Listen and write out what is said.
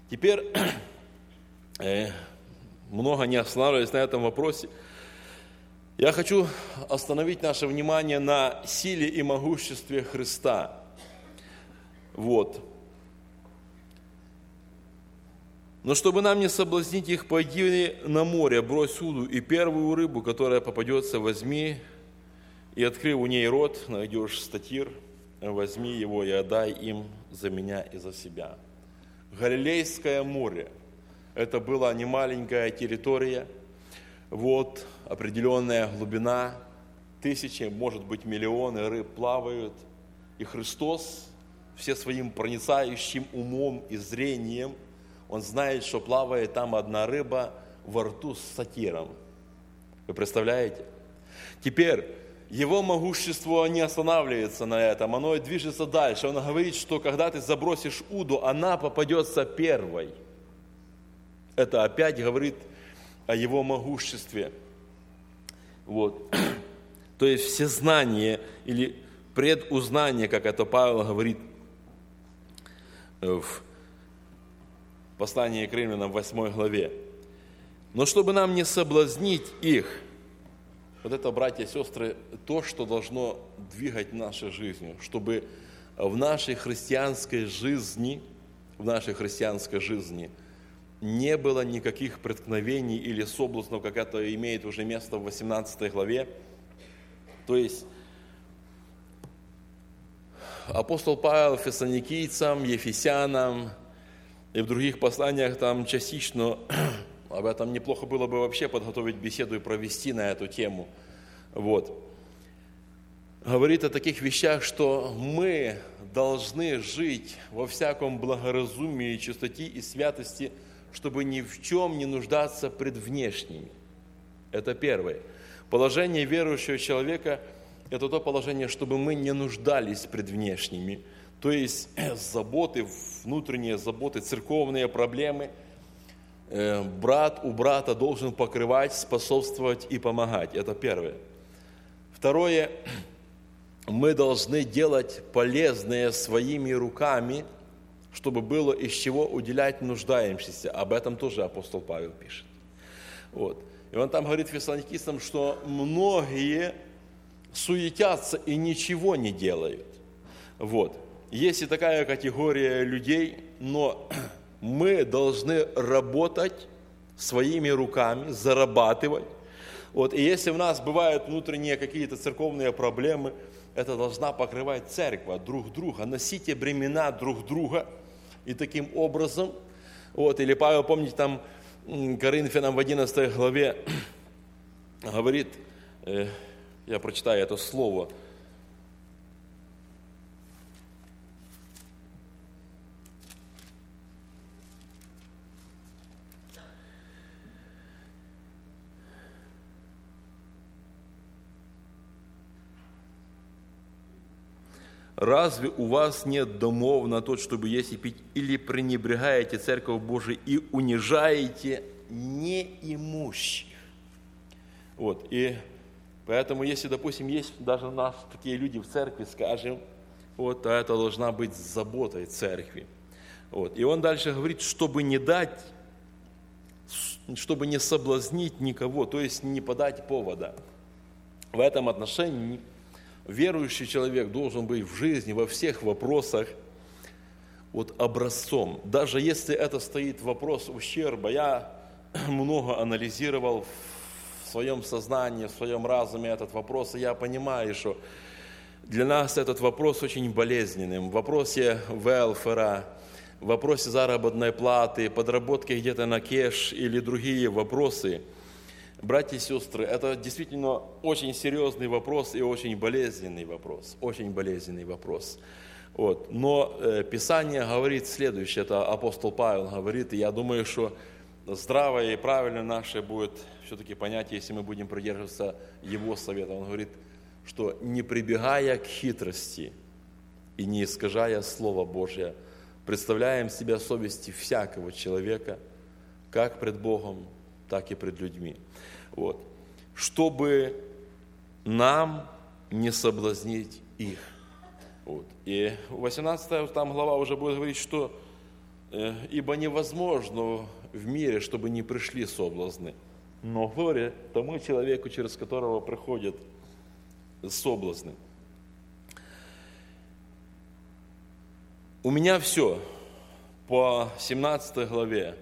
Теперь, много не останавливаясь на этом вопросе, я хочу остановить наше внимание на силе и могуществе Христа. Вот. Но чтобы нам не соблазнить их, пойди на море, брось уду, и первую рыбу, которая попадется, возьми, и, открыв у ней рот, найдешь статир, возьми его и отдай им за меня и за себя. Галилейское море – это была не маленькая территория, вот определенная глубина, тысячи, может быть, миллионы рыб плавают, и Христос все своим проницающим умом и зрением, Он знает, что плавает там одна рыба во рту с сатиром. Вы представляете? Теперь, Его могущество не останавливается на этом, оно и движется дальше. Он говорит, что когда ты забросишь уду, она попадется первой. Это опять говорит о Его могуществе. Вот. То есть всезнание или предузнание, как это Павел говорит в послании к Римлянам в 8 главе. Но чтобы нам не соблазнить их, вот это, братья и сестры, то, что должно двигать нашей жизнью, чтобы в нашей христианской жизни не было никаких преткновений или соблазнов, как это имеет уже место в 18 главе. То есть апостол Павел фессалоникийцам, ефесянам и в других посланиях там частично, об этом неплохо было бы вообще подготовить беседу и провести на эту тему. Вот. Говорит о таких вещах, что мы должны жить во всяком благоразумии, чистоте и святости, чтобы ни в чем не нуждаться пред внешними. Это первое. Положение верующего человека – это то положение, чтобы мы не нуждались пред внешними. То есть заботы, внутренние заботы, церковные проблемы брат у брата должен покрывать, способствовать и помогать. Это первое. Второе. Мы должны делать полезное своими руками, чтобы было из чего уделять нуждающимся. Об этом тоже апостол Павел пишет. Вот. И он там говорит фессалоникийцам, что многие суетятся и ничего не делают. Вот. Есть и такая категория людей, но мы должны работать своими руками, зарабатывать. Вот. И если у нас бывают внутренние какие-то церковные проблемы, это должна покрывать церковь друг друга. Носите бремена друг друга. И таким образом, вот, или Павел, помните, там Коринфянам в 11 главе говорит, я прочитаю это слово, разве у вас нет домов на то, чтобы есть и пить, или пренебрегаете Церковь Божию и унижаете неимущих? Вот, и поэтому, если, допустим, есть даже у нас такие люди в церкви, скажем, вот, то это должна быть заботой церкви. Вот, и он дальше говорит, чтобы не дать, чтобы не соблазнить никого, то есть не подать повода. В этом отношении верующий человек должен быть в жизни во всех вопросах вот образцом. Даже если это стоит вопрос ущерба, я много анализировал в своем сознании, в своем разуме этот вопрос, и я понимаю, что для нас этот вопрос очень болезненный. В вопросе велфера, в вопросе заработной платы, подработки где-то на кеш или другие вопросы, братья и сестры, это действительно очень серьезный вопрос и очень болезненный вопрос. Очень болезненный вопрос. Вот. Но Писание говорит следующее, это апостол Павел говорит, и я думаю, что здравое и правильное наше будет все-таки понятие, если мы будем придерживаться его совета. Он говорит, что не прибегая к хитрости и не искажая Слово Божие, представляем себя совести всякого человека, как пред Богом, так и пред людьми. Вот. Чтобы нам не соблазнить их. Вот. И 18 там глава уже будет говорить, что Ибо невозможно в мире, чтобы не пришли соблазны. Но горе тому человеку, через которого приходят соблазны. У меня все по 17 главе